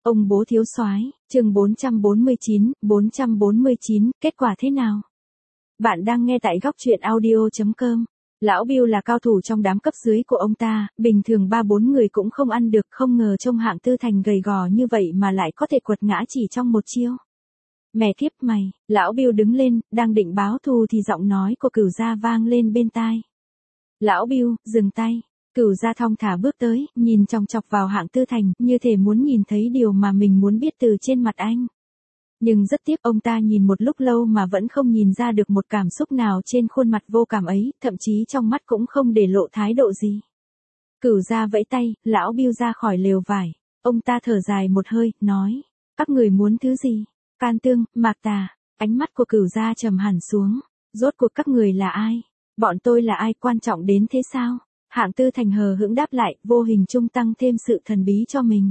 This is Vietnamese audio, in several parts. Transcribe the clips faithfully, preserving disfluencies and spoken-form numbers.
Ông bố thiếu soái, chương bốn trăm bốn mươi chín, bốn trăm bốn mươi chín, kết quả thế nào? Bạn đang nghe tại góc truyện audio chấm com. Lão Bill là cao thủ trong đám cấp dưới của ông ta, bình thường ba bốn người cũng không ăn được, không ngờ trông Hạng Tư Thành gầy gò như vậy mà lại có thể quật ngã chỉ trong một chiêu. Mẹ kiếp mày, lão Bill đứng lên, đang định báo thù thì giọng nói của Cửu Gia vang lên bên tai. Lão Bill, dừng tay. Cửu Gia thong thả bước tới, nhìn chòng chọc vào Hạng Tư Thành, như thể muốn nhìn thấy điều mà mình muốn biết từ trên mặt anh. Nhưng rất tiếc ông ta nhìn một lúc lâu mà vẫn không nhìn ra được một cảm xúc nào trên khuôn mặt vô cảm ấy, thậm chí trong mắt cũng không để lộ thái độ gì. Cửu Gia vẫy tay, lão Bill ra khỏi lều vải. Ông ta thở dài một hơi, nói, các người muốn thứ gì? Can Tương, Mạc Tà. Ánh mắt của Cửu Gia trầm hẳn xuống. Rốt cuộc các người là ai? Bọn tôi là ai quan trọng đến thế sao? Hạng Tư Thành hờ hững đáp lại, vô hình trung tăng thêm sự thần bí cho mình.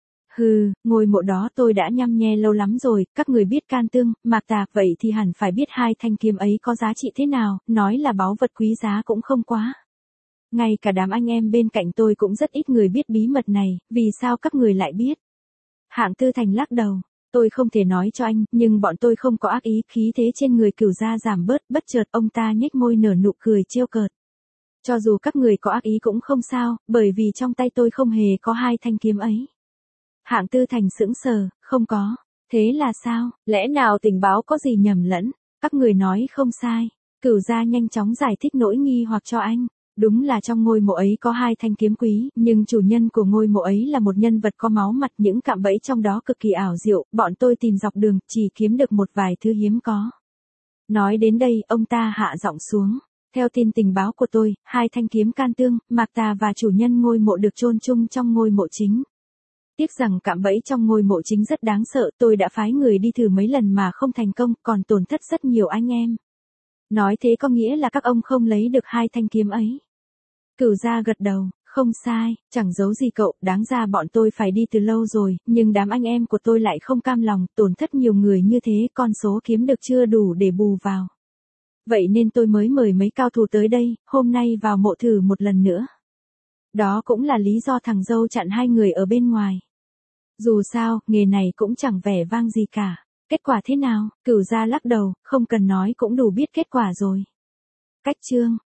Hừ, ngôi mộ đó tôi đã nhăm nhe lâu lắm rồi, các người biết Can Tương, Mạc Tà, vậy thì hẳn phải biết hai thanh kiếm ấy có giá trị thế nào, nói là báu vật quý giá cũng không quá. Ngay cả đám anh em bên cạnh tôi cũng rất ít người biết bí mật này, vì sao các người lại biết? Hạng Tư Thành lắc đầu. Tôi không thể nói cho anh, nhưng bọn tôi không có ác ý, khí thế trên người Cửu Gia giảm bớt, bất chợt ông ta nhếch môi nở nụ cười trêu cợt. Cho dù các người có ác ý cũng không sao, bởi vì trong tay tôi không hề có hai thanh kiếm ấy. Hạng Tư Thành sững sờ, không có. Thế là sao? Lẽ nào tình báo có gì nhầm lẫn? Các người nói không sai. Cửu Gia nhanh chóng giải thích nỗi nghi hoặc cho anh. Đúng là trong ngôi mộ ấy có hai thanh kiếm quý, nhưng chủ nhân của ngôi mộ ấy là một nhân vật có máu mặt, những cạm bẫy trong đó cực kỳ ảo diệu, bọn tôi tìm dọc đường, chỉ kiếm được một vài thứ hiếm có. Nói đến đây, ông ta hạ giọng xuống. Theo tin tình báo của tôi, hai thanh kiếm Can Tương, Mạc Tà và chủ nhân ngôi mộ được chôn chung trong ngôi mộ chính. Tiếc rằng cạm bẫy trong ngôi mộ chính rất đáng sợ, tôi đã phái người đi thử mấy lần mà không thành công, còn tổn thất rất nhiều anh em. Nói thế có nghĩa là các ông không lấy được hai thanh kiếm ấy. Cửu Gia gật đầu, không sai, chẳng giấu gì cậu, đáng ra bọn tôi phải đi từ lâu rồi, nhưng đám anh em của tôi lại không cam lòng, tổn thất nhiều người như thế, con số kiếm được chưa đủ để bù vào. Vậy nên tôi mới mời mấy cao thủ tới đây, hôm nay vào mộ thử một lần nữa. Đó cũng là lý do thằng dâu chặn hai người ở bên ngoài. Dù sao, nghề này cũng chẳng vẻ vang gì cả. Kết quả thế nào? Cửu Gia lắc đầu, không cần nói cũng đủ biết kết quả rồi. Cách chương.